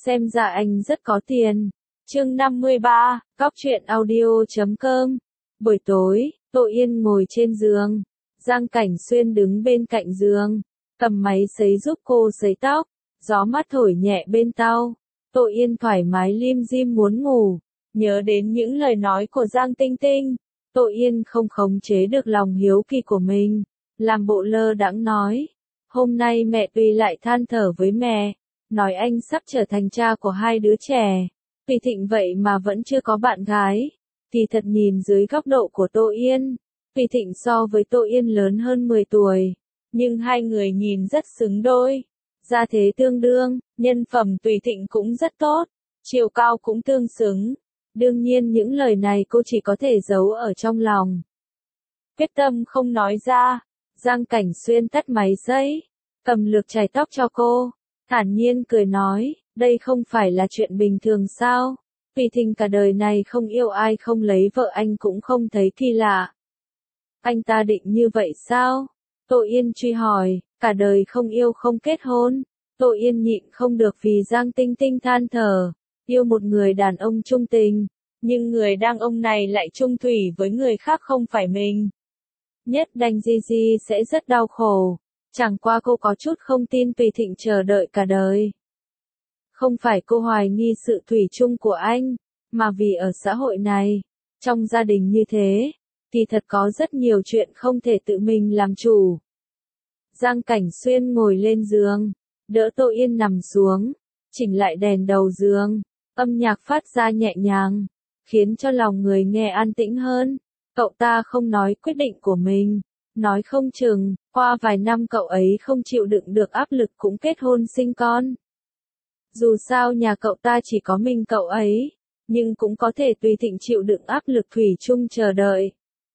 xem ra anh rất có tiền. Chương 53, Cóc truyện audio.com. Buổi tối, Tô Yên ngồi trên giường. Giang Cảnh Xuyên đứng bên cạnh giường, cầm máy sấy giúp cô sấy tóc. Gió mát thổi nhẹ bên tai. Tô Yên thoải mái lim dim muốn ngủ. Nhớ đến những lời nói của Giang Tinh Tinh, Tô Yên không khống chế được lòng hiếu kỳ của mình. Làm bộ lơ đãng nói. Hôm nay mẹ Tùy lại than thở với mẹ, nói anh sắp trở thành cha của hai đứa trẻ. Vì Thịnh vậy mà vẫn chưa có bạn gái. Thì thật nhìn dưới góc độ của Tô Yên, Vì Thịnh so với Tô Yên lớn hơn 10 tuổi. Nhưng hai người nhìn rất xứng đôi. Gia thế tương đương, nhân phẩm Tùy Thịnh cũng rất tốt, chiều cao cũng tương xứng. Đương nhiên những lời này cô chỉ có thể giấu ở trong lòng. Quyết tâm không nói ra, Giang Cảnh Xuyên tắt máy sấy, cầm lược chải tóc cho cô, thản nhiên cười nói, đây không phải là chuyện bình thường sao? Vì Thịnh cả đời này không yêu ai không lấy vợ anh cũng không thấy kỳ lạ. Anh ta định như vậy sao? Tô Yên truy hỏi, cả đời không yêu không kết hôn. Tô Yên nhịn không được vì Giang Tinh Tinh than thở, yêu một người đàn ông trung tình, nhưng người đàn ông này lại chung thủy với người khác không phải mình. Nhất đành Gigi sẽ rất đau khổ, chẳng qua cô có chút không tin Tùy Thịnh chờ đợi cả đời. Không phải cô hoài nghi sự thủy chung của anh, mà vì ở xã hội này, trong gia đình như thế, thì thật có rất nhiều chuyện không thể tự mình làm chủ. Giang Cảnh Xuyên ngồi lên giường, đỡ Tô Yên nằm xuống, chỉnh lại đèn đầu giường, âm nhạc phát ra nhẹ nhàng, khiến cho lòng người nghe an tĩnh hơn. Cậu ta không nói quyết định của mình, nói không chừng, qua vài năm cậu ấy không chịu đựng được áp lực cũng kết hôn sinh con. Dù sao nhà cậu ta chỉ có mình cậu ấy, nhưng cũng có thể Tùy Thịnh chịu đựng áp lực thủy chung chờ đợi.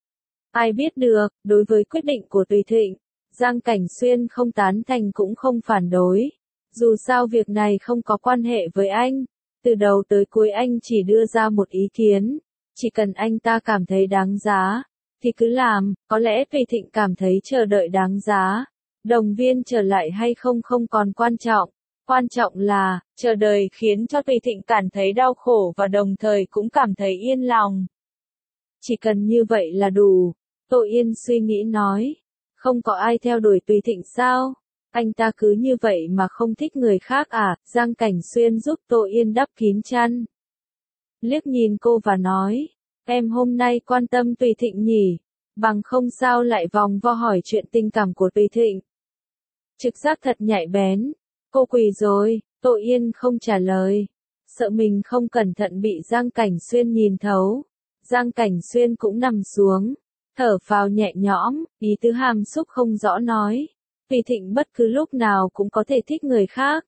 Ai biết được, đối với quyết định của Tùy Thịnh, Giang Cảnh Xuyên không tán thành cũng không phản đối. Dù sao việc này không có quan hệ với anh, từ đầu tới cuối anh chỉ đưa ra một ý kiến, chỉ cần anh ta cảm thấy đáng giá, thì cứ làm, có lẽ Tùy Thịnh cảm thấy chờ đợi đáng giá. Đồng viên trở lại hay không không còn quan trọng, quan trọng là, chờ đợi khiến cho Tùy Thịnh cảm thấy đau khổ và đồng thời cũng cảm thấy yên lòng. Chỉ cần như vậy là đủ, Tô Yên suy nghĩ nói. Không có ai theo đuổi Tùy Thịnh sao? Anh ta cứ như vậy mà không thích người khác à? Giang Cảnh Xuyên giúp Tô Yên đắp kín chăn. Liếc nhìn cô và nói, em hôm nay quan tâm Tùy Thịnh nhỉ? Bằng không sao lại vòng vo hỏi chuyện tình cảm của Tùy Thịnh. Trực giác thật nhạy bén. Cô quỳ rồi, Tô Yên không trả lời. Sợ mình không cẩn thận bị Giang Cảnh Xuyên nhìn thấu. Giang Cảnh Xuyên cũng nằm xuống. Thở phào nhẹ nhõm, ý tứ hàm xúc không rõ nói. Tùy Thịnh bất cứ lúc nào cũng có thể thích người khác.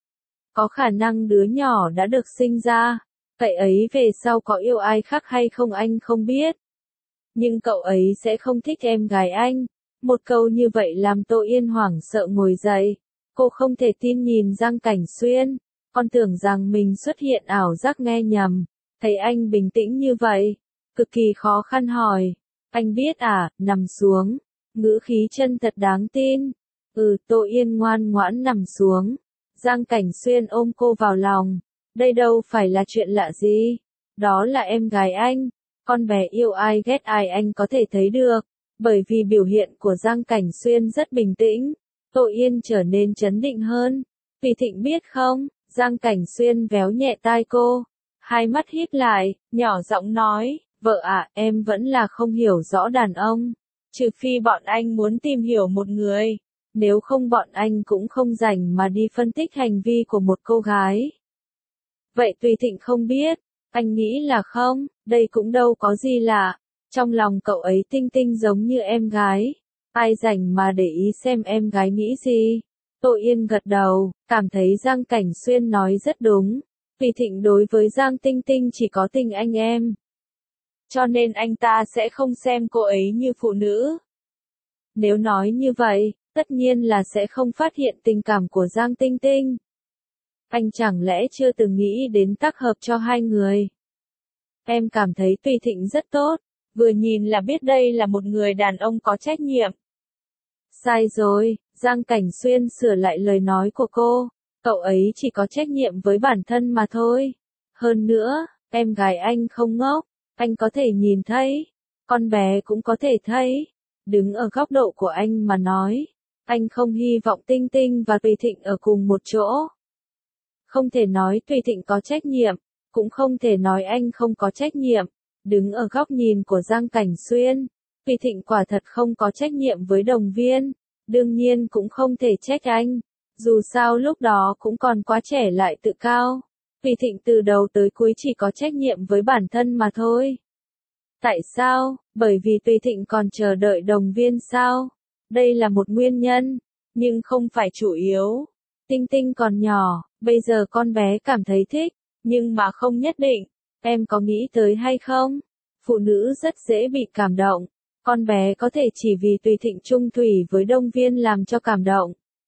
Có khả năng đứa nhỏ đã được sinh ra, cậu ấy về sau có yêu ai khác hay không anh không biết. Nhưng cậu ấy sẽ không thích em gái anh. Một câu như vậy làm Tô Yên hoảng sợ ngồi dậy. Cô không thể tin nhìn Giang Cảnh Xuyên, còn tưởng rằng mình xuất hiện ảo giác nghe nhầm. Thấy anh bình tĩnh như vậy, cực kỳ khó khăn hỏi. Anh biết à, nằm xuống. Ngữ khí chân thật đáng tin. Tô Yên ngoan ngoãn nằm xuống. Giang Cảnh Xuyên ôm cô vào lòng. Đây đâu phải là chuyện lạ gì. Đó là em gái anh. Con bé yêu ai ghét ai anh có thể thấy được. Bởi vì biểu hiện của Giang Cảnh Xuyên rất bình tĩnh, Tô Yên trở nên trấn định hơn. Vì Thịnh biết không? Giang Cảnh Xuyên véo nhẹ tai cô. Hai mắt híp lại, nhỏ giọng nói. Vợ ạ, em vẫn là không hiểu rõ đàn ông. Trừ phi bọn anh muốn tìm hiểu một người. Nếu không bọn anh cũng không rảnh mà đi phân tích hành vi của một cô gái. Vậy Tùy Thịnh không biết. Anh nghĩ là không, đây cũng đâu có gì lạ. Trong lòng cậu ấy Tinh Tinh giống như em gái. Ai rảnh mà để ý xem em gái nghĩ gì. Tô Yên gật đầu, cảm thấy Giang Cảnh Xuyên nói rất đúng. Tùy Thịnh đối với Giang Tinh Tinh chỉ có tình anh em. Cho nên anh ta sẽ không xem cô ấy như phụ nữ. Nếu nói như vậy, tất nhiên là sẽ không phát hiện tình cảm của Giang Tinh Tinh. Anh chẳng lẽ chưa từng nghĩ đến tác hợp cho hai người? Em cảm thấy Tùy Thịnh rất tốt, vừa nhìn là biết đây là một người đàn ông có trách nhiệm. Sai rồi, Giang Cảnh Xuyên sửa lại lời nói của cô. Cậu ấy chỉ có trách nhiệm với bản thân mà thôi. Hơn nữa, em gái anh không ngốc, anh có thể nhìn thấy, con bé cũng có thể thấy. Đứng ở góc độ của anh mà nói, anh không hy vọng Tinh Tinh và Tùy Thịnh ở cùng một chỗ. Không thể nói Tùy Thịnh có trách nhiệm, cũng không thể nói anh không có trách nhiệm. Đứng ở góc nhìn của Giang Cảnh Xuyên, Tùy Thịnh quả thật không có trách nhiệm với Đồng Viên, đương nhiên cũng không thể trách anh. Dù sao lúc đó cũng còn quá trẻ lại tự cao. Tùy Thịnh từ đầu tới cuối chỉ có trách nhiệm với bản thân mà thôi. Tại sao? Bởi vì Tùy Thịnh còn chờ đợi Đồng Viên sao? Đây là một nguyên nhân, nhưng không phải chủ yếu. Tinh Tinh còn nhỏ, bây giờ con bé cảm thấy thích, nhưng mà không nhất định. Em có nghĩ tới hay không? Phụ nữ rất dễ bị cảm động. Con bé có thể chỉ vì Tùy Thịnh chung thủy với Đông Viên làm cho cảm động.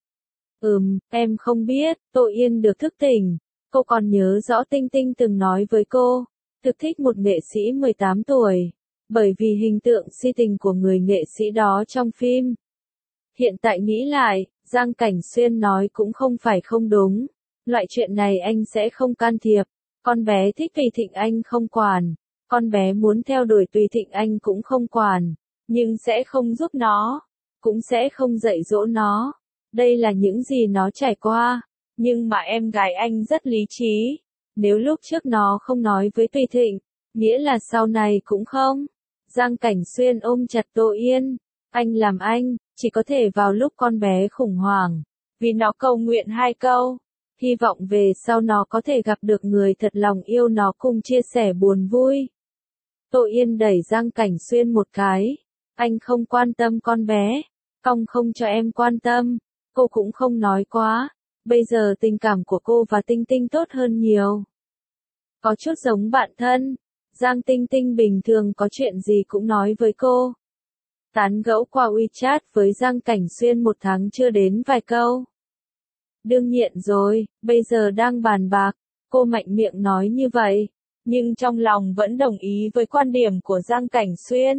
Em không biết. Tô Yên được thức tỉnh. Cô còn nhớ rõ Tinh Tinh từng nói với cô, thực thích một nghệ sĩ 18 tuổi. Bởi vì hình tượng si tình của người nghệ sĩ đó trong phim. Hiện tại nghĩ lại, Giang Cảnh Xuyên nói cũng không phải không đúng. Loại chuyện này anh sẽ không can thiệp. Con bé thích Tùy Thịnh anh không quản. Con bé muốn theo đuổi Tùy Thịnh anh cũng không quản. Nhưng sẽ không giúp nó. Cũng sẽ không dạy dỗ nó. Đây là những gì nó trải qua. Nhưng mà em gái anh rất lý trí. Nếu lúc trước nó không nói với Tùy Thịnh, nghĩa là sau này cũng không. Giang Cảnh Xuyên ôm chặt Tô Yên. Anh làm anh, chỉ có thể vào lúc con bé khủng hoảng. Vì nó cầu nguyện 2 câu. Hy vọng về sau nó có thể gặp được người thật lòng yêu nó cùng chia sẻ buồn vui. Tô Yên đẩy Giang Cảnh Xuyên một cái. Anh không quan tâm con bé. Cong không cho em quan tâm. Cô cũng không nói quá. Bây giờ tình cảm của cô và Tinh Tinh tốt hơn nhiều. Có chút giống bạn thân. Giang Tinh Tinh bình thường có chuyện gì cũng nói với cô. Tán gẫu qua WeChat với Giang Cảnh Xuyên 1 tháng chưa đến vài câu. Đương nhiên rồi, bây giờ đang bàn bạc. Cô mạnh miệng nói như vậy, nhưng trong lòng vẫn đồng ý với quan điểm của Giang Cảnh Xuyên.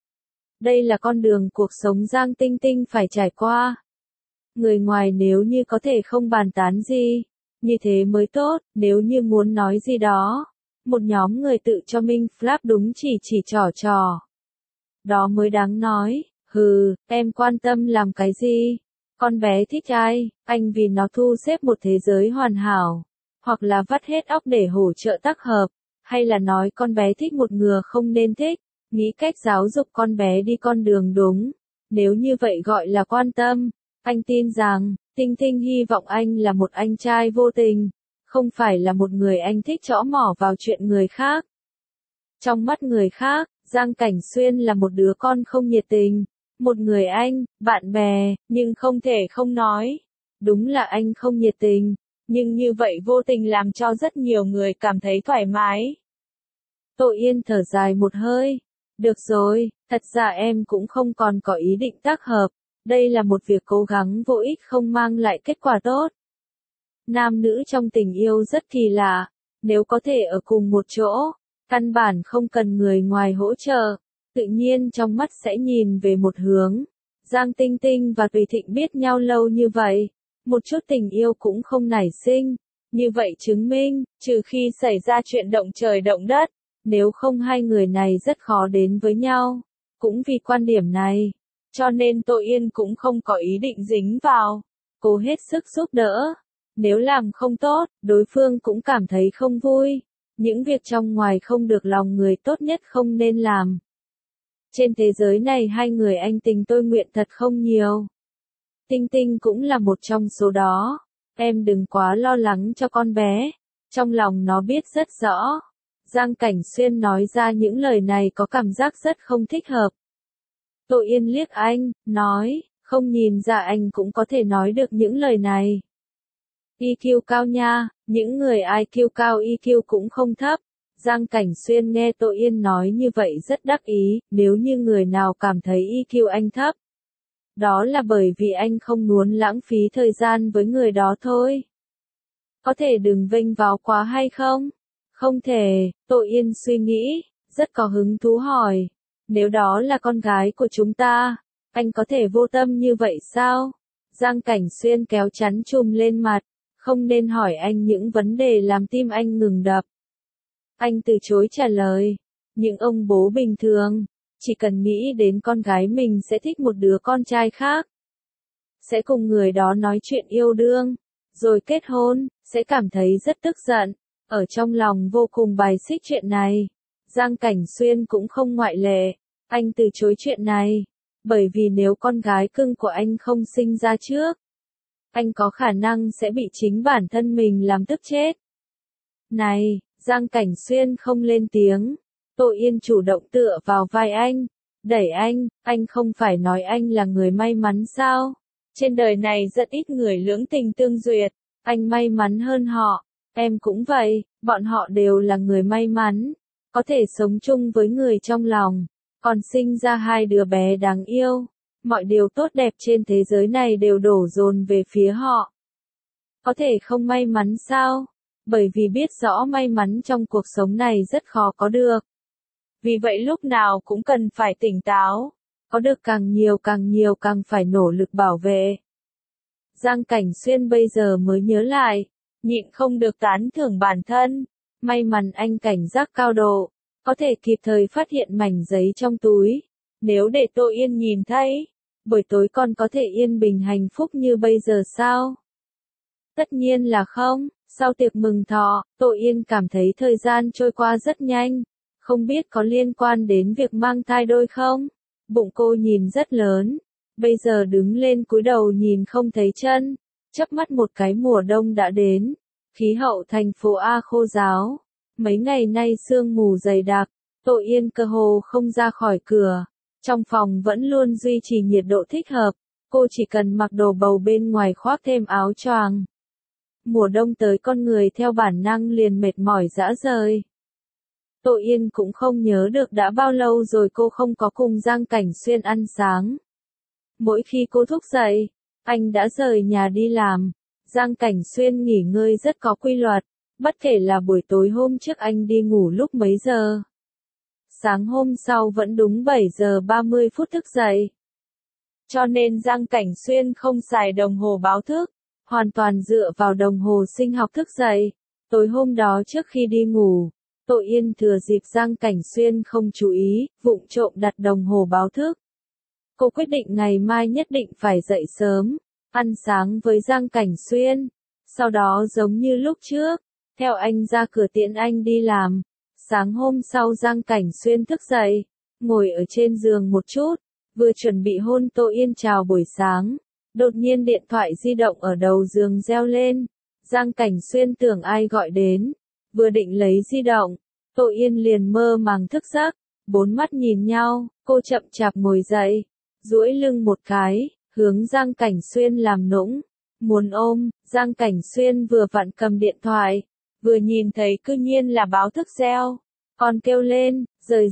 Đây là con đường cuộc sống Giang Tinh Tinh phải trải qua. Người ngoài nếu như có thể không bàn tán gì, như thế mới tốt. Nếu như muốn nói gì đó, một nhóm người tự cho mình flap đúng chỉ trò. Đó mới đáng nói. Em quan tâm làm cái gì? Con bé thích ai? Anh vì nó thu xếp một thế giới hoàn hảo, hoặc là vắt hết óc để hỗ trợ tác hợp, hay là nói con bé thích một người không nên thích, nghĩ cách giáo dục con bé đi con đường đúng. Nếu như vậy gọi là quan tâm, anh tin rằng, Tinh Tinh hy vọng anh là một anh trai vô tình, không phải là một người anh thích trõ mỏ vào chuyện người khác. Trong mắt người khác, Giang Cảnh Xuyên là một đứa con không nhiệt tình, một người anh, bạn bè, nhưng không thể không nói. Đúng là anh không nhiệt tình, nhưng như vậy vô tình làm cho rất nhiều người cảm thấy thoải mái. Tô Yên thở dài một hơi. Được rồi, thật ra em cũng không còn có ý định tác hợp. Đây là một việc cố gắng vô ích không mang lại kết quả tốt. Nam nữ trong tình yêu rất kỳ lạ. Nếu có thể ở cùng một chỗ, căn bản không cần người ngoài hỗ trợ, tự nhiên trong mắt sẽ nhìn về một hướng. Giang Tinh Tinh và Tùy Thịnh biết nhau lâu như vậy, một chút tình yêu cũng không nảy sinh. Như vậy chứng minh, trừ khi xảy ra chuyện động trời động đất, nếu không hai người này rất khó đến với nhau. Cũng vì quan điểm này, cho nên Tô Yên cũng không có ý định dính vào. Cô hết sức giúp đỡ. Nếu làm không tốt, đối phương cũng cảm thấy không vui. Những việc trong ngoài không được lòng người tốt nhất không nên làm. Trên thế giới này hai người anh tình tôi nguyện thật không nhiều. Tinh Tinh cũng là một trong số đó. Em đừng quá lo lắng cho con bé. Trong lòng nó biết rất rõ. Giang Cảnh Xuyên nói ra những lời này có cảm giác rất không thích hợp. Tô Yên liếc anh, nói, không nhìn ra anh cũng có thể nói được những lời này. EQ cao nha, những người IQ cao EQ cũng không thấp. Giang Cảnh Xuyên nghe Tô Yên nói như vậy rất đắc ý, nếu như người nào cảm thấy EQ anh thấp. Đó là bởi vì anh không muốn lãng phí thời gian với người đó thôi. Có thể đừng vênh vào quá hay không? Không thể, Tô Yên suy nghĩ, rất có hứng thú hỏi. Nếu đó là con gái của chúng ta, anh có thể vô tâm như vậy sao? Giang Cảnh Xuyên kéo chắn chùm lên mặt. không nên hỏi anh những vấn đề làm tim anh ngừng đập. Anh từ chối trả lời. Những ông bố bình thường, chỉ cần nghĩ đến con gái mình sẽ thích một đứa con trai khác, sẽ cùng người đó nói chuyện yêu đương, rồi kết hôn, sẽ cảm thấy rất tức giận, ở trong lòng vô cùng bài xích chuyện này. Giang Cảnh Xuyên cũng không ngoại lệ, anh từ chối chuyện này, bởi vì nếu con gái cưng của anh không sinh ra trước, anh có khả năng sẽ bị chính bản thân mình làm tức chết. Này, Giang Cảnh Xuyên không lên tiếng, Tô Yên chủ động tựa vào vai anh, đẩy anh không phải nói anh là người may mắn sao? Trên đời này rất ít người lưỡng tình tương duyệt, anh may mắn hơn họ, em cũng vậy, bọn họ đều là người may mắn, có thể sống chung với người trong lòng, còn sinh ra hai đứa bé đáng yêu, mọi điều tốt đẹp trên thế giới này đều đổ dồn về phía họ. Có thể không may mắn sao? Bởi vì biết rõ may mắn trong cuộc sống này rất khó có được. Vì vậy lúc nào cũng cần phải tỉnh táo, có được càng nhiều càng phải nỗ lực bảo vệ. Giang Cảnh Xuyên bây giờ mới nhớ lại, nhịn không được tán thưởng bản thân, may mắn anh cảnh giác cao độ, có thể kịp thời phát hiện mảnh giấy trong túi. Nếu để Tô Yên nhìn thấy, buổi tối con có thể yên bình hạnh phúc như bây giờ sao? Tất nhiên là không. Sau tiệc mừng thọ, Tô Yên cảm thấy thời gian trôi qua rất nhanh, không biết có liên quan đến việc mang thai đôi không? Bụng cô nhìn rất lớn, bây giờ đứng lên cúi đầu nhìn không thấy chân, chớp mắt một cái mùa đông đã đến, khí hậu thành phố A khô ráo, mấy ngày nay sương mù dày đặc, Tô Yên cơ hồ không ra khỏi cửa, trong phòng vẫn luôn duy trì nhiệt độ thích hợp, cô chỉ cần mặc đồ bầu bên ngoài khoác thêm áo choàng. Mùa đông tới con người theo bản năng liền mệt mỏi rã rời. Tô Yên cũng không nhớ được đã bao lâu rồi cô không có cùng Giang Cảnh Xuyên ăn sáng. Mỗi khi cô thức dậy, anh đã rời nhà đi làm. Giang Cảnh Xuyên nghỉ ngơi rất có quy luật, bất kể là buổi tối hôm trước anh đi ngủ lúc mấy giờ. Sáng hôm sau vẫn đúng 7 giờ 30 phút thức dậy. Cho nên Giang Cảnh Xuyên không xài đồng hồ báo thức, hoàn toàn dựa vào đồng hồ sinh học thức dậy. Tối hôm đó trước khi đi ngủ, Tô Yên thừa dịp Giang Cảnh Xuyên không chú ý, vụng trộm đặt đồng hồ báo thức. Cô quyết định ngày mai nhất định phải dậy sớm, ăn sáng với Giang Cảnh Xuyên. Sau đó giống như lúc trước, theo anh ra cửa tiễn anh đi làm. Sáng hôm sau Giang Cảnh Xuyên thức dậy, ngồi ở trên giường một chút, vừa chuẩn bị hôn Tô Yên chào buổi sáng. Đột nhiên điện thoại di động ở đầu giường reo lên, Giang Cảnh Xuyên tưởng ai gọi đến, vừa định lấy di động, Tô Yên liền mơ màng thức giấc, bốn mắt nhìn nhau, cô chậm chạp ngồi dậy, duỗi lưng một cái, hướng Giang Cảnh Xuyên làm nũng, muốn ôm. Giang Cảnh Xuyên vừa vặn cầm điện thoại, vừa nhìn thấy cư nhiên là báo thức reo, còn kêu lên,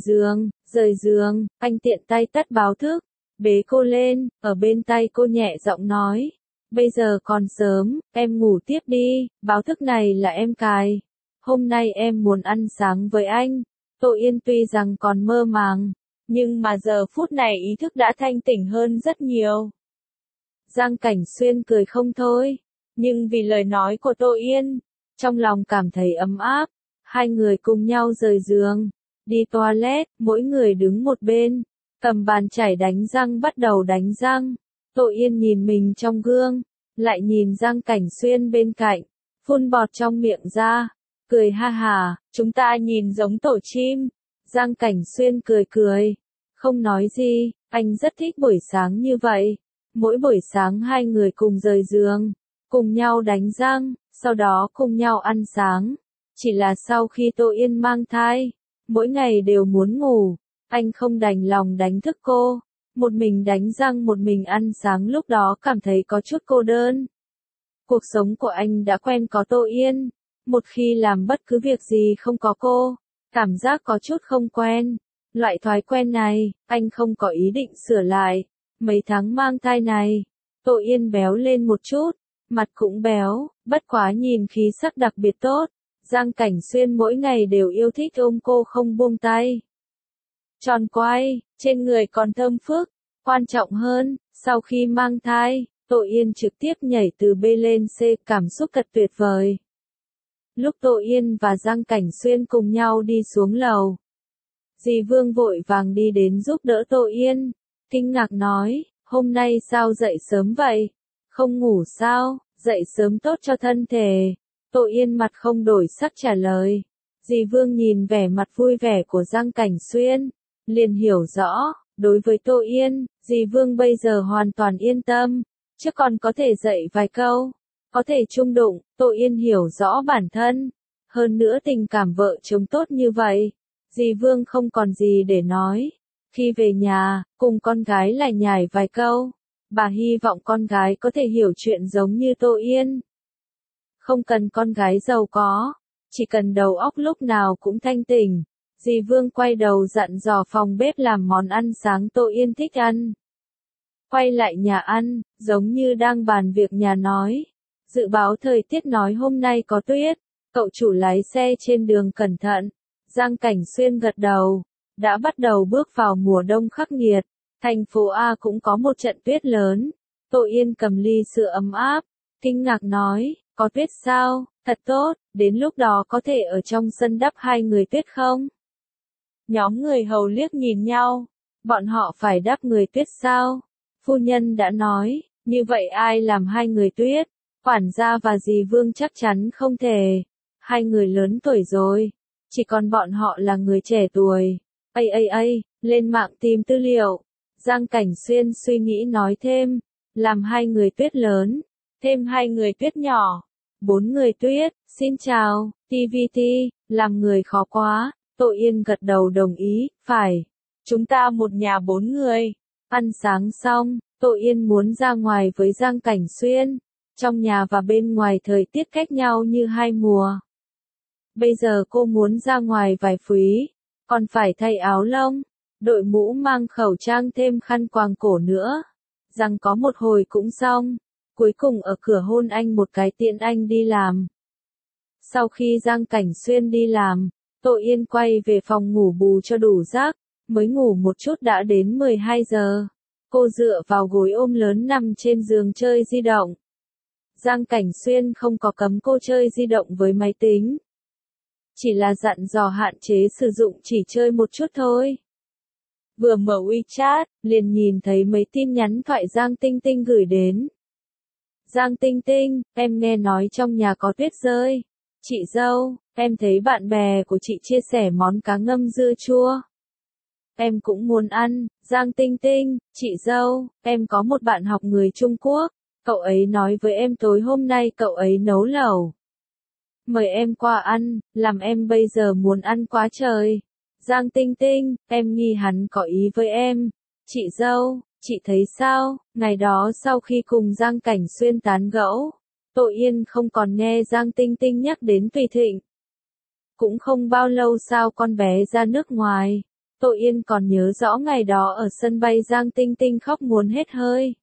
rời giường, anh tiện tay tắt báo thức. Bế cô lên, ở bên tay cô nhẹ giọng nói, bây giờ còn sớm, em ngủ tiếp đi, báo thức này là em cài. Hôm nay em muốn ăn sáng với anh. Tô Yên tuy rằng còn mơ màng, nhưng mà giờ phút này ý thức đã thanh tỉnh hơn rất nhiều. Giang Cảnh Xuyên cười không thôi, nhưng vì lời nói của Tô Yên, trong lòng cảm thấy ấm áp. Hai người cùng nhau rời giường, đi toilet, mỗi người đứng một bên. Cầm bàn chải đánh răng bắt đầu đánh răng. Tô Yên nhìn mình trong gương, lại nhìn Giang Cảnh Xuyên bên cạnh, phun bọt trong miệng ra, cười ha hà, chúng ta nhìn giống tổ chim. Giang Cảnh Xuyên cười, không nói gì, anh rất thích buổi sáng như vậy. Mỗi buổi sáng hai người cùng rời giường, cùng nhau đánh răng, sau đó cùng nhau ăn sáng. Chỉ là sau khi Tô Yên mang thai, mỗi ngày đều muốn ngủ. Anh không đành lòng đánh thức cô, một mình đánh răng một mình ăn sáng lúc đó cảm thấy có chút cô đơn. Cuộc sống của anh đã quen có Tô Yên, một khi làm bất cứ việc gì không có cô, cảm giác có chút không quen. Loại thói quen này, anh không có ý định sửa lại. Mấy tháng mang thai này, Tô Yên béo lên một chút, mặt cũng béo, bất quá nhìn khí sắc đặc biệt tốt. Giang Cảnh Xuyên mỗi ngày đều yêu thích ôm cô không buông tay. Tròn quai, trên người còn thơm phức, quan trọng hơn, sau khi mang thai, Tô Yên trực tiếp nhảy từ B lên C, cảm xúc thật tuyệt vời. Lúc Tô Yên và Giang Cảnh Xuyên cùng nhau đi xuống lầu, dì Vương vội vàng đi đến giúp đỡ Tô Yên, kinh ngạc nói, hôm nay sao dậy sớm vậy? Không ngủ sao? Dậy sớm tốt cho thân thể. Tô Yên mặt không đổi sắc trả lời. Dì Vương nhìn vẻ mặt vui vẻ của Giang Cảnh Xuyên, liền hiểu rõ, đối với Tô Yên, dì Vương bây giờ hoàn toàn yên tâm, chứ còn có thể dạy vài câu, có thể chung đụng. Tô Yên hiểu rõ bản thân, hơn nữa tình cảm vợ chồng tốt như vậy, dì Vương không còn gì để nói. Khi về nhà, cùng con gái lại nhải vài câu, bà hy vọng con gái có thể hiểu chuyện giống như Tô Yên. Không cần con gái giàu có, chỉ cần đầu óc lúc nào cũng thanh tỉnh. Dì Vương quay đầu dặn dò phòng bếp làm món ăn sáng Tô Yên thích ăn. Quay lại nhà ăn, giống như đang bàn việc nhà nói. Dự báo thời tiết nói hôm nay có tuyết, cậu chủ lái xe trên đường cẩn thận. Giang Cảnh Xuyên gật đầu, đã bắt đầu bước vào mùa đông khắc nghiệt, thành phố A cũng có một trận tuyết lớn. Tô Yên cầm ly sữa ấm áp, kinh ngạc nói, có tuyết sao, thật tốt, đến lúc đó có thể ở trong sân đắp hai người tuyết không? Nhóm người hầu liếc nhìn nhau, bọn họ phải đắp người tuyết sao? Phu nhân đã nói, như vậy ai làm hai người tuyết? Quản gia và dì Vương chắc chắn không thể, hai người lớn tuổi rồi, chỉ còn bọn họ là người trẻ tuổi. Lên mạng tìm tư liệu. Giang Cảnh Xuyên suy nghĩ nói thêm, làm hai người tuyết lớn, thêm hai người tuyết nhỏ, 4 người tuyết. Xin chào, TVT, làm người khó quá. Tô Yên gật đầu đồng ý, phải. Chúng ta một nhà 4 người. Ăn sáng xong, Tô Yên muốn ra ngoài với Giang Cảnh Xuyên. Trong nhà và bên ngoài thời tiết cách nhau như hai mùa. Bây giờ cô muốn ra ngoài vài phúy, còn phải thay áo lông, đội mũ mang khẩu trang thêm khăn quàng cổ nữa. Rằng có một hồi cũng xong, cuối cùng ở cửa hôn anh một cái tiện anh đi làm. Sau khi Giang Cảnh Xuyên đi làm, Tô Yên quay về phòng ngủ bù cho đủ giấc, mới ngủ một chút đã đến 12 giờ. Cô dựa vào gối ôm lớn nằm trên giường chơi di động. Giang Cảnh Xuyên không có cấm cô chơi di động với máy tính, chỉ là dặn dò hạn chế sử dụng chỉ chơi một chút thôi. Vừa mở WeChat, liền nhìn thấy mấy tin nhắn thoại Giang Tinh Tinh gửi đến. Giang Tinh Tinh, em nghe nói trong nhà có tuyết rơi. Chị dâu, em thấy bạn bè của chị chia sẻ món cá ngâm dưa chua. Em cũng muốn ăn. Giang Tinh Tinh, chị dâu, em có một bạn học người Trung Quốc. Cậu ấy nói với em tối hôm nay cậu ấy nấu lẩu. Mời em qua ăn, làm em bây giờ muốn ăn quá trời. Giang Tinh Tinh, em nghi hắn có ý với em. Chị dâu, chị thấy sao? Ngày đó sau khi cùng Giang Cảnh Xuyên tán gẫu, Tô Yên không còn nghe Giang Tinh Tinh nhắc đến Tùy Thịnh. Cũng không bao lâu sau con bé ra nước ngoài, Tô Yên còn nhớ rõ ngày đó ở sân bay Giang Tinh Tinh khóc muốn hết hơi.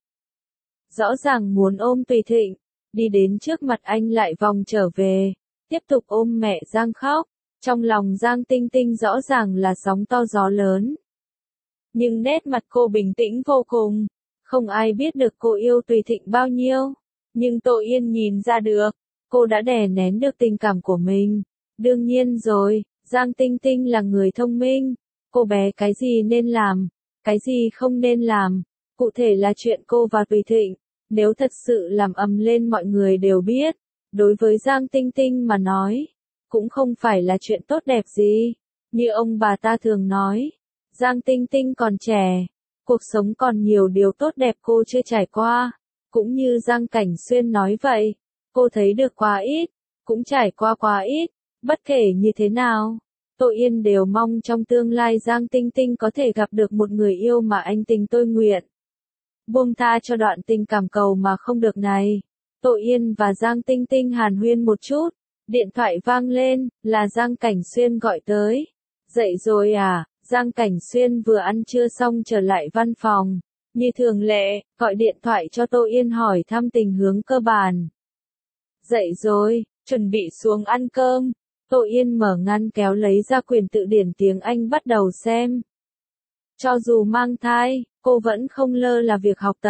Rõ ràng muốn ôm Tùy Thịnh, đi đến trước mặt anh lại vòng trở về, tiếp tục ôm mẹ Giang khóc. Trong lòng Giang Tinh Tinh rõ ràng là sóng to gió lớn. Nhưng nét mặt cô bình tĩnh vô cùng, không ai biết được cô yêu Tùy Thịnh bao nhiêu. Nhưng Tô Yên nhìn ra được, cô đã đè nén được tình cảm của mình. Đương nhiên rồi, Giang Tinh Tinh là người thông minh. Cô bé cái gì nên làm, cái gì không nên làm. Cụ thể là chuyện cô và Tùy Thịnh, nếu thật sự làm ầm lên mọi người đều biết. Đối với Giang Tinh Tinh mà nói, cũng không phải là chuyện tốt đẹp gì. Như ông bà ta thường nói, Giang Tinh Tinh còn trẻ, cuộc sống còn nhiều điều tốt đẹp cô chưa trải qua. Cũng như Giang Cảnh Xuyên nói vậy, cô thấy được quá ít, cũng trải qua quá ít. Bất kể như thế nào, Tô Yên đều mong trong tương lai Giang Tinh Tinh có thể gặp được một người yêu mà anh tình tôi nguyện. Buông tha cho đoạn tình cảm cầu mà không được này. Tô Yên và Giang Tinh Tinh hàn huyên một chút, điện thoại vang lên, là Giang Cảnh Xuyên gọi tới. Dậy rồi à? Giang Cảnh Xuyên vừa ăn trưa xong trở lại văn phòng, như thường lệ, gọi điện thoại cho Tô Yên hỏi thăm tình hướng cơ bản. Dậy rồi, chuẩn bị xuống ăn cơm. Tô Yên mở ngăn kéo lấy ra quyển tự điển tiếng Anh bắt đầu xem. Cho dù mang thai, cô vẫn không lơ là việc học tập.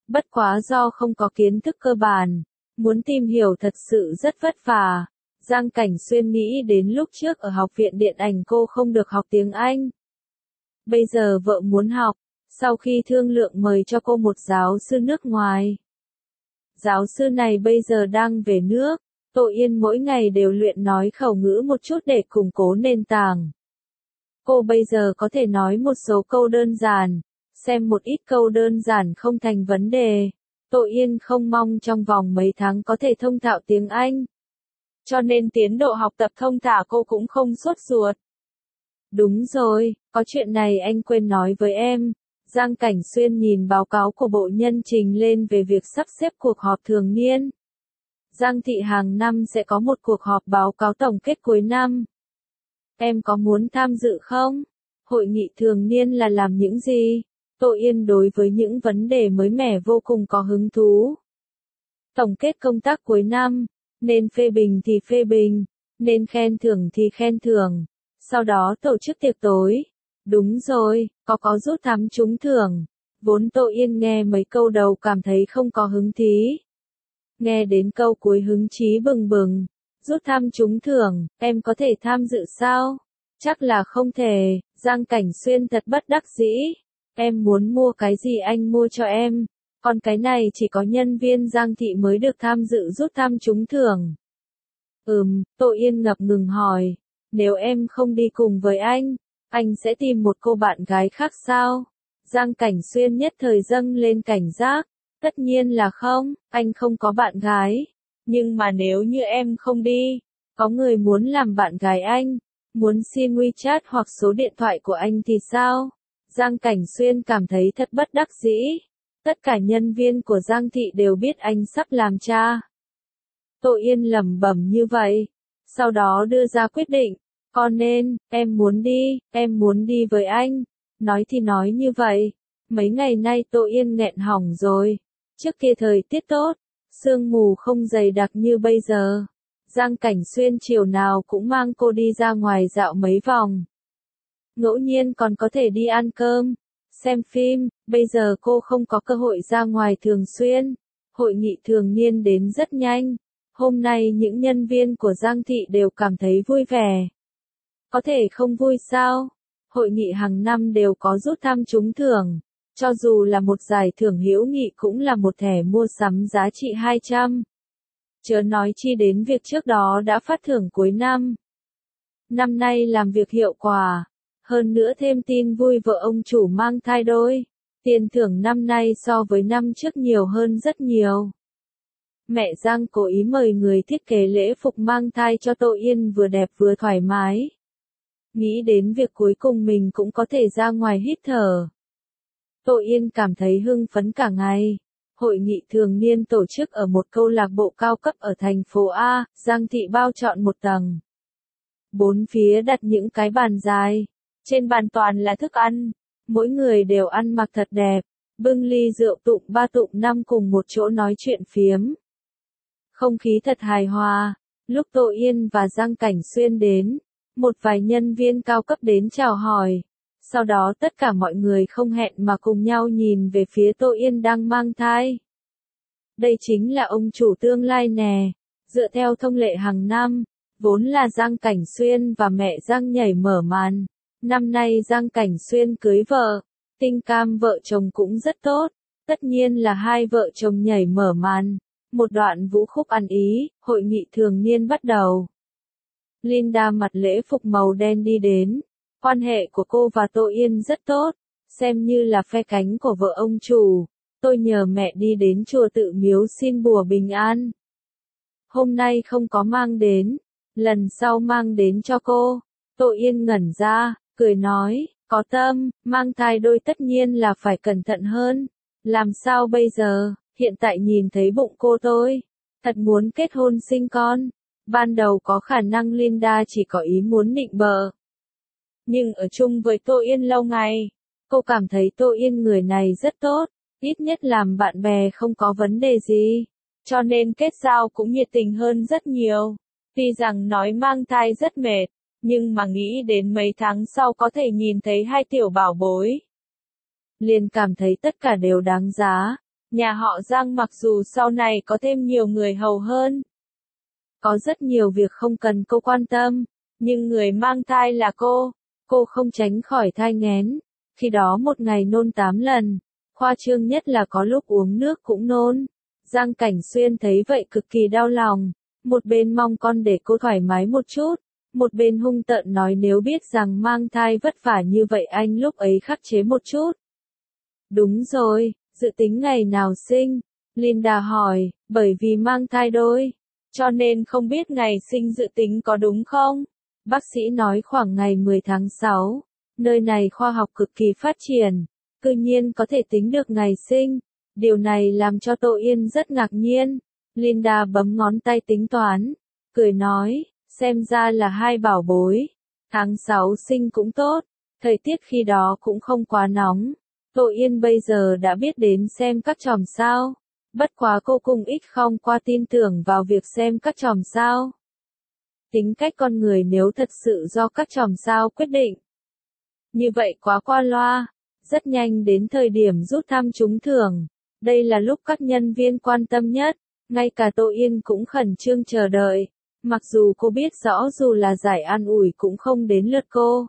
Bất quá do không có kiến thức cơ bản, muốn tìm hiểu thật sự rất vất vả. Giang Cảnh Xuyên nghĩ đến lúc trước ở học viện điện ảnh cô không được học tiếng Anh. Bây giờ vợ muốn học, sau khi thương lượng mời cho cô một giáo sư nước ngoài. Giáo sư này bây giờ đang về nước, Tô Yên mỗi ngày đều luyện nói khẩu ngữ một chút để củng cố nền tảng. Cô bây giờ có thể nói một số câu đơn giản, xem một ít câu đơn giản không thành vấn đề. Tô Yên không mong trong vòng mấy tháng có thể thông thạo tiếng Anh. Cho nên tiến độ học tập thông thả cô cũng không sốt ruột. Đúng rồi, có chuyện này anh quên nói với em. Giang Cảnh Xuyên nhìn báo cáo của bộ nhân trình lên về việc sắp xếp cuộc họp thường niên. Giang thị hàng năm sẽ có một cuộc họp báo cáo tổng kết cuối năm. Em có muốn tham dự không? Hội nghị thường niên là làm những gì? Tô Yên đối với những vấn đề mới mẻ vô cùng có hứng thú. Tổng kết công tác cuối năm, nên phê bình thì phê bình, nên khen thưởng thì khen thưởng, sau đó tổ chức tiệc tối. Đúng rồi, có rút thăm trúng thưởng. Vốn Tô Yên nghe mấy câu đầu cảm thấy không có hứng thí. Nghe đến câu cuối hứng chí bừng bừng. Rút thăm trúng thưởng, em có thể tham dự sao? Chắc là không thể, Giang Cảnh Xuyên thật bất đắc dĩ. Em muốn mua cái gì anh mua cho em. Còn cái này chỉ có nhân viên Giang thị mới được tham dự rút thăm trúng thưởng. Tô Yên ngập ngừng hỏi. Nếu em không đi cùng với anh sẽ tìm một cô bạn gái khác sao? Giang Cảnh Xuyên nhất thời dâng lên cảnh giác. Tất nhiên là không, anh không có bạn gái. Nhưng mà nếu như em không đi, có người muốn làm bạn gái anh, muốn xin WeChat hoặc số điện thoại của anh thì sao? Giang Cảnh Xuyên cảm thấy thật bất đắc dĩ. Tất cả nhân viên của Giang thị đều biết anh sắp làm cha. Tô Yên lẩm bẩm như vậy, sau đó đưa ra quyết định. Con nên, em muốn đi với anh. Nói thì nói như vậy, mấy ngày nay Tô Yên nghẹn hỏng rồi. Trước kia thời tiết tốt, sương mù không dày đặc như bây giờ. Giang Cảnh Xuyên chiều nào cũng mang cô đi ra ngoài dạo mấy vòng. Ngẫu nhiên còn có thể đi ăn cơm, xem phim, bây giờ cô không có cơ hội ra ngoài thường xuyên. Hội nghị thường niên đến rất nhanh. Hôm nay những nhân viên của Giang thị đều cảm thấy vui vẻ. Có thể không vui sao? Hội nghị hàng năm đều có rút thăm trúng thưởng. Cho dù là một giải thưởng hữu nghị cũng là một thẻ mua sắm giá trị 200. Chớ nói chi đến việc trước đó đã phát thưởng cuối năm. Năm nay làm việc hiệu quả. Hơn nữa thêm tin vui vợ ông chủ mang thai đôi. Tiền thưởng năm nay so với năm trước nhiều hơn rất nhiều. Mẹ Giang cố ý mời người thiết kế lễ phục mang thai cho Tô Yên vừa đẹp vừa thoải mái. Nghĩ đến việc cuối cùng mình cũng có thể ra ngoài hít thở. Tô Yên cảm thấy hưng phấn cả ngày. Hội nghị thường niên tổ chức ở một câu lạc bộ cao cấp ở thành phố A, Giang thị bao trọn một tầng. Bốn phía đặt những cái bàn dài. Trên bàn toàn là thức ăn. Mỗi người đều ăn mặc thật đẹp. Bưng ly rượu tụng 3 tụng 5 cùng một chỗ nói chuyện phiếm. Không khí thật hài hòa. Lúc Tô Yên và Giang Cảnh Xuyên đến, một vài nhân viên cao cấp đến chào hỏi. Sau đó tất cả mọi người không hẹn mà cùng nhau nhìn về phía Tô Yên đang mang thai. Đây chính là ông chủ tương lai nè. Dựa theo thông lệ hàng năm, vốn là Giang Cảnh Xuyên và mẹ Giang nhảy mở màn. Năm nay Giang Cảnh Xuyên cưới vợ, tình cảm vợ chồng cũng rất tốt. Tất nhiên là hai vợ chồng nhảy mở màn. Một đoạn vũ khúc ăn ý, hội nghị thường niên bắt đầu. Linda mặc lễ phục màu đen đi đến. Quan hệ của cô và Tô Yên rất tốt, xem như là phe cánh của vợ ông chủ. Tôi nhờ mẹ đi đến chùa Tự Miếu xin bùa bình an. Hôm nay không có mang đến, lần sau mang đến cho cô. Tô Yên ngẩn ra, cười nói, có tâm, mang thai đôi tất nhiên là phải cẩn thận hơn. Làm sao bây giờ, hiện tại nhìn thấy bụng cô tôi, thật muốn kết hôn sinh con. Ban đầu có khả năng Linda chỉ có ý muốn nịnh bợ. Nhưng ở chung với Tô Yên lâu ngày, cô cảm thấy Tô Yên người này rất tốt, ít nhất làm bạn bè không có vấn đề gì. Cho nên kết giao cũng nhiệt tình hơn rất nhiều. Tuy rằng nói mang thai rất mệt, nhưng mà nghĩ đến mấy tháng sau có thể nhìn thấy hai tiểu bảo bối. Liền cảm thấy tất cả đều đáng giá. Nhà họ Giang mặc dù sau này có thêm nhiều người hầu hơn, có rất nhiều việc không cần cô quan tâm, nhưng người mang thai là cô không tránh khỏi thai nghén. Khi đó một ngày nôn 8 lần, khoa trương nhất là có lúc uống nước cũng nôn. Giang Cảnh Xuyên thấy vậy cực kỳ đau lòng, một bên mong con để cô thoải mái một chút, một bên hung tợn nói nếu biết rằng mang thai vất vả như vậy anh lúc ấy khắc chế một chút. Đúng rồi, dự tính ngày nào sinh? Linda hỏi, bởi vì mang thai đôi, cho nên không biết ngày sinh dự tính có đúng không? Bác sĩ nói khoảng ngày 10 tháng 6, nơi này khoa học cực kỳ phát triển, tự nhiên có thể tính được ngày sinh. Điều này làm cho Tô Yên rất ngạc nhiên. Linda bấm ngón tay tính toán, cười nói, xem ra là hai bảo bối. Tháng 6 sinh cũng tốt, thời tiết khi đó cũng không quá nóng. Tô Yên bây giờ đã biết đến xem các chòm sao. Bất quá cô cùng ít không qua tin tưởng vào việc xem các chòm sao. Tính cách con người nếu thật sự do các chòm sao quyết định, như vậy quá qua loa. Rất nhanh đến thời điểm rút thăm trúng thưởng. Đây là lúc các nhân viên quan tâm nhất, ngay cả Tô Yên cũng khẩn trương chờ đợi. Mặc dù cô biết rõ dù là giải an ủi cũng không đến lượt cô.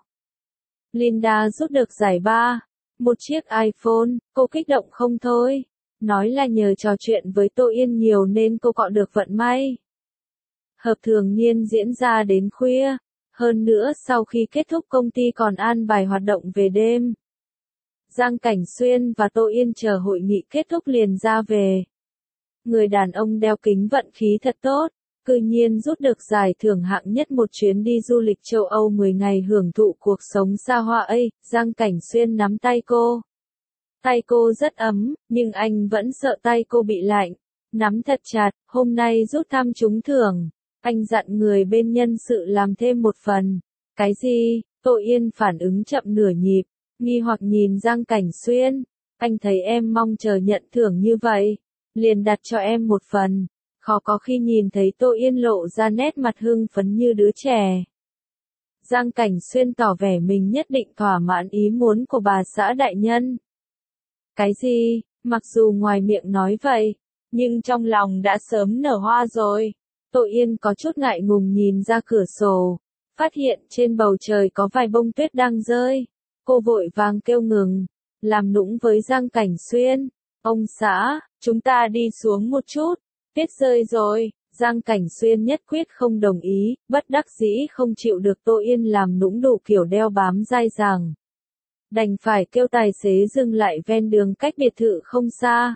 Linda rút được giải 3, một chiếc iPhone, cô kích động không thôi. Nói là nhờ trò chuyện với Tô Yên nhiều nên cô cọ được vận may. Hợp thường niên diễn ra đến khuya, hơn nữa sau khi kết thúc công ty còn an bài hoạt động về đêm. Giang Cảnh Xuyên và Tô Yên chờ hội nghị kết thúc liền ra về. Người đàn ông đeo kính vận khí thật tốt, cư nhiên rút được giải thưởng hạng nhất một chuyến đi du lịch châu Âu 10 ngày hưởng thụ cuộc sống xa hoa ấy. Giang Cảnh Xuyên nắm tay cô. Tay cô rất ấm, nhưng anh vẫn sợ tay cô bị lạnh. Nắm thật chặt, hôm nay rút thăm trúng thưởng. Anh dặn người bên nhân sự làm thêm một phần. Cái gì? Tô Yên phản ứng chậm nửa nhịp, nghi hoặc nhìn Giang Cảnh Xuyên. Anh thấy em mong chờ nhận thưởng như vậy, liền đặt cho em một phần. Khó có khi nhìn thấy Tô Yên lộ ra nét mặt hưng phấn như đứa trẻ. Giang Cảnh Xuyên tỏ vẻ mình nhất định thỏa mãn ý muốn của bà xã đại nhân. Cái gì? Mặc dù ngoài miệng nói vậy, nhưng trong lòng đã sớm nở hoa rồi. Tô Yên có chút ngại ngùng nhìn ra cửa sổ, phát hiện trên bầu trời có vài bông tuyết đang rơi. Cô vội vàng kêu ngừng, làm nũng với Giang Cảnh Xuyên. Ông xã, chúng ta đi xuống một chút, tuyết rơi rồi. Giang Cảnh Xuyên nhất quyết không đồng ý, bất đắc dĩ không chịu được Tô Yên làm nũng đủ kiểu đeo bám dai dẳng. Đành phải kêu tài xế dừng lại ven đường cách biệt thự không xa.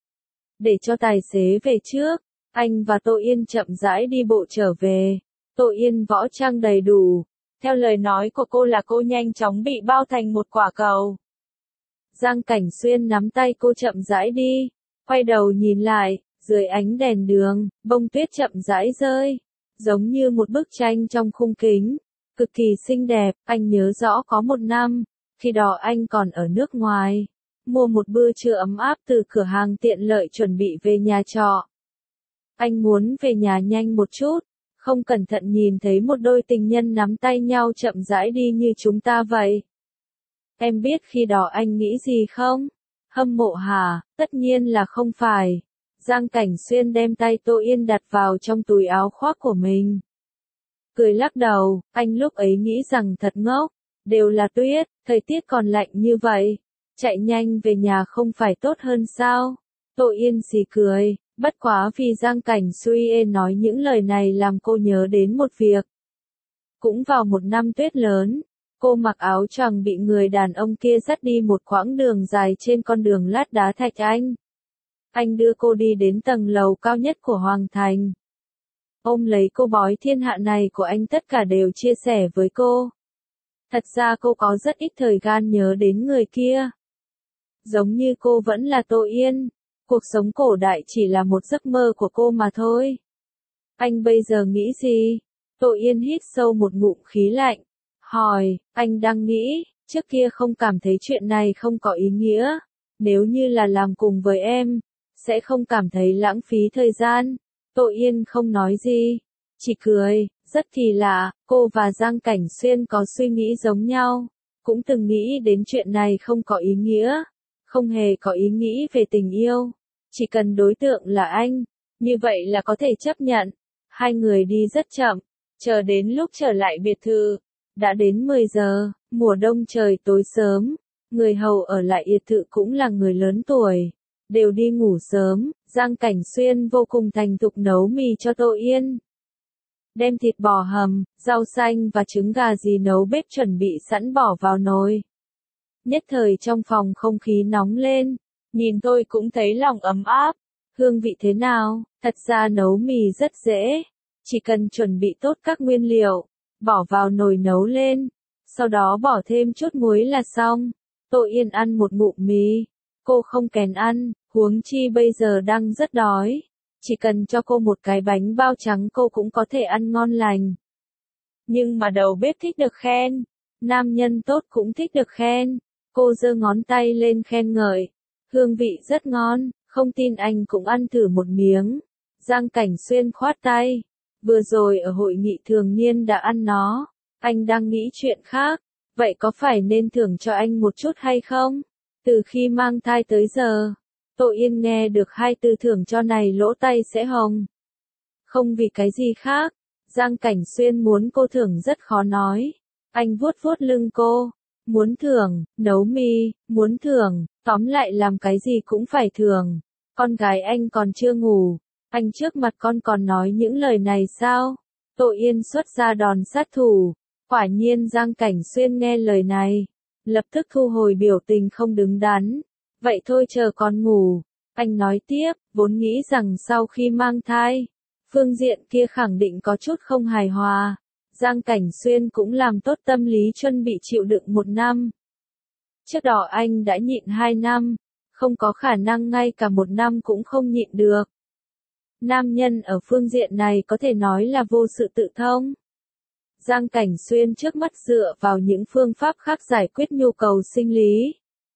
Để cho tài xế về trước, anh và Tô Yên chậm rãi đi bộ trở về. Tô Yên võ trang đầy đủ. Theo lời nói của cô là cô nhanh chóng bị bao thành một quả cầu. Giang Cảnh Xuyên nắm tay cô chậm rãi đi, quay đầu nhìn lại, dưới ánh đèn đường, bông tuyết chậm rãi rơi, giống như một bức tranh trong khung kính, cực kỳ xinh đẹp. Anh nhớ rõ có một năm, khi đó anh còn ở nước ngoài, mua một bữa trưa ấm áp từ cửa hàng tiện lợi chuẩn bị về nhà trọ. Anh muốn về nhà nhanh một chút, không cẩn thận nhìn thấy một đôi tình nhân nắm tay nhau chậm rãi đi như chúng ta vậy. Em biết khi đó anh nghĩ gì không? Hâm mộ hả? Tất nhiên là không phải. Giang Cảnh Xuyên đem tay Tô Yên đặt vào trong túi áo khoác của mình. Cười lắc đầu, anh lúc ấy nghĩ rằng thật ngốc, đều là tuyết, thời tiết còn lạnh như vậy. Chạy nhanh về nhà không phải tốt hơn sao? Tô Yên xì cười, bất quá vì Giang Cảnh Xuyên nói những lời này làm cô nhớ đến một việc. Cũng vào một năm tuyết lớn, cô mặc áo choàng bị người đàn ông kia dắt đi một quãng đường dài trên con đường lát đá thạch anh. Anh đưa cô đi đến tầng lầu cao nhất của Hoàng Thành. Ôm lấy cô bói thiên hạ này của anh tất cả đều chia sẻ với cô. Thật ra cô có rất ít thời gian nhớ đến người kia. Giống như cô vẫn là Tô Yên, cuộc sống cổ đại chỉ là một giấc mơ của cô mà thôi. Anh bây giờ nghĩ gì? Tô Yên hít sâu một ngụm khí lạnh, hỏi, anh đang nghĩ, trước kia không cảm thấy chuyện này không có ý nghĩa, nếu như là làm cùng với em, sẽ không cảm thấy lãng phí thời gian. Tô Yên không nói gì, chỉ cười, rất kỳ lạ, cô và Giang Cảnh Xuyên có suy nghĩ giống nhau, cũng từng nghĩ đến chuyện này không có ý nghĩa, không hề có ý nghĩ về tình yêu. Chỉ cần đối tượng là anh, như vậy là có thể chấp nhận. Hai người đi rất chậm, chờ đến lúc trở lại biệt thự. Đã đến 10 giờ, mùa đông trời tối sớm. Người hầu ở lại biệt thự cũng là người lớn tuổi. Đều đi ngủ sớm, Giang Cảnh Xuyên vô cùng thành thục nấu mì cho Tô Yên. Đem thịt bò hầm, rau xanh và trứng gà gì nấu bếp chuẩn bị sẵn bỏ vào nồi. Nhất thời trong phòng không khí nóng lên, nhìn tôi cũng thấy lòng ấm áp. Hương vị thế nào? Thật ra nấu mì rất dễ, chỉ cần chuẩn bị tốt các nguyên liệu, bỏ vào nồi nấu lên, sau đó bỏ thêm chút muối là xong. Tô Yên ăn một ngụm mì, cô không kén ăn, huống chi bây giờ đang rất đói. Chỉ cần cho cô một cái bánh bao trắng cô cũng có thể ăn ngon lành. Nhưng mà đầu bếp thích được khen, nam nhân tốt cũng thích được khen. Cô giơ ngón tay lên khen ngợi, hương vị rất ngon, không tin anh cũng ăn thử một miếng. Giang Cảnh Xuyên khoát tay, vừa rồi ở hội nghị thường niên đã ăn nó, anh đang nghĩ chuyện khác, vậy có phải nên thưởng cho anh một chút hay không? Từ khi mang thai tới giờ, Tô Yên nghe được hai từ thưởng cho này lỗ tai sẽ hồng. Không vì cái gì khác, Giang Cảnh Xuyên muốn cô thưởng rất khó nói. Anh vuốt vuốt lưng cô, muốn thưởng, nấu mì, muốn thưởng, tóm lại làm cái gì cũng phải thưởng. Con gái anh còn chưa ngủ, anh trước mặt con còn nói những lời này sao? Tô Yên xuất ra đòn sát thủ, quả nhiên Giang Cảnh Xuyên nghe lời này, lập tức thu hồi biểu tình không đứng đắn. Vậy thôi chờ con ngủ, anh nói tiếp, vốn nghĩ rằng sau khi mang thai, phương diện kia khẳng định có chút không hài hòa. Giang Cảnh Xuyên cũng làm tốt tâm lý chuẩn bị chịu đựng 1 năm. Trước đó anh đã nhịn 2 năm, không có khả năng ngay cả 1 năm cũng không nhịn được. Nam nhân ở phương diện này có thể nói là vô sự tự thông. Giang Cảnh Xuyên trước mắt dựa vào những phương pháp khác giải quyết nhu cầu sinh lý,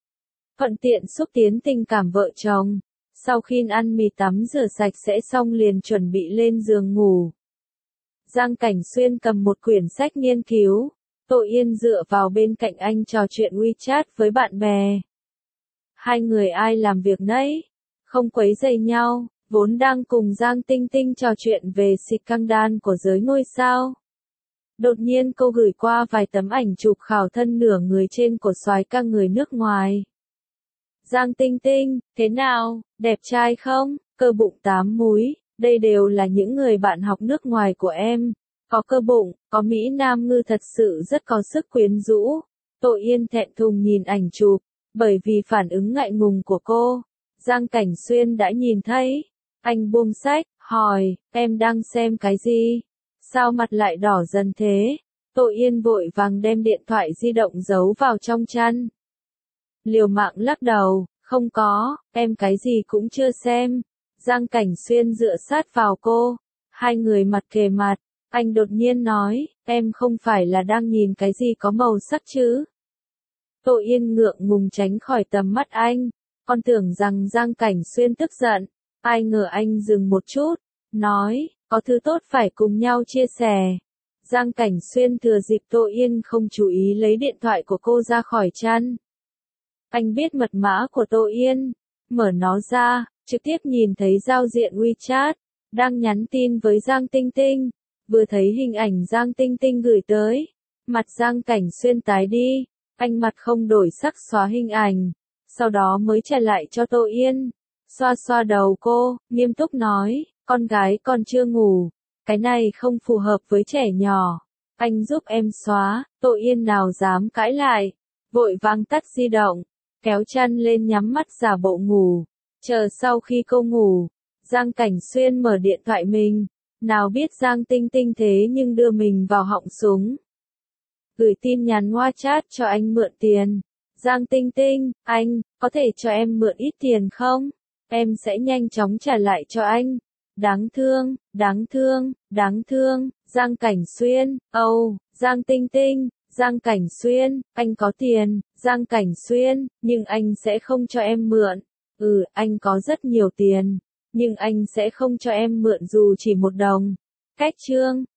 thuận tiện xúc tiến tình cảm vợ chồng. Sau khi ăn mì tắm rửa sạch sẽ xong liền chuẩn bị lên giường ngủ. Giang Cảnh Xuyên cầm một quyển sách nghiên cứu, Tô Yên dựa vào bên cạnh anh trò chuyện WeChat với bạn bè. Hai người ai làm việc nấy, không quấy rầy nhau, vốn đang cùng Giang Tinh Tinh trò chuyện về scandal của giới ngôi sao. Đột nhiên cô gửi qua vài tấm ảnh chụp khảo thân nửa người trên của soái ca người nước ngoài. Giang Tinh Tinh, thế nào, đẹp trai không? Cơ bụng 8 múi, đây đều là những người bạn học nước ngoài của em. Có cơ bụng, có Mỹ Nam ngư thật sự rất có sức quyến rũ. Tô Yên thẹn thùng nhìn ảnh chụp, bởi vì phản ứng ngại ngùng của cô. Giang Cảnh Xuyên đã nhìn thấy. Anh buông sách, hỏi, em đang xem cái gì? Sao mặt lại đỏ dần thế? Tô Yên vội vàng đem điện thoại di động giấu vào trong chăn. Liều mạng lắc đầu, không có, em cái gì cũng chưa xem. Giang Cảnh Xuyên dựa sát vào cô, hai người mặt kề mặt, anh đột nhiên nói, em không phải là đang nhìn cái gì có màu sắc chứ? Tô Yên ngượng ngùng tránh khỏi tầm mắt anh, con tưởng rằng Giang Cảnh Xuyên tức giận, ai ngờ anh dừng một chút, nói, có thứ tốt phải cùng nhau chia sẻ. Giang Cảnh Xuyên thừa dịp Tô Yên không chú ý lấy điện thoại của cô ra khỏi chăn. Anh biết mật mã của Tô Yên, mở nó ra, trực tiếp nhìn thấy giao diện WeChat, đang nhắn tin với Giang Tinh Tinh. Vừa thấy hình ảnh Giang Tinh Tinh gửi tới, mặt Giang Cảnh Xuyên tái đi, anh mặt không đổi sắc xóa hình ảnh, sau đó mới trả lại cho Tô Yên. Xoa xoa đầu cô, nghiêm túc nói, con gái còn chưa ngủ, cái này không phù hợp với trẻ nhỏ, anh giúp em xóa. Tô Yên nào dám cãi lại, vội vàng tắt di động, kéo chăn lên nhắm mắt giả bộ ngủ, chờ sau khi cô ngủ, Giang Cảnh Xuyên mở điện thoại mình, nào biết Giang Tinh Tinh thế nhưng đưa mình vào họng súng. Gửi tin nhắn WeChat cho anh mượn tiền. Giang Tinh Tinh, anh, có thể cho em mượn ít tiền không? Em sẽ nhanh chóng trả lại cho anh. Đáng thương, đáng thương, đáng thương. Giang Cảnh Xuyên, Giang Tinh Tinh, Giang Cảnh Xuyên, anh có tiền. Giang Cảnh Xuyên, nhưng anh sẽ không cho em mượn. Anh có rất nhiều tiền, nhưng anh sẽ không cho em mượn dù chỉ 1 đồng. Cách chương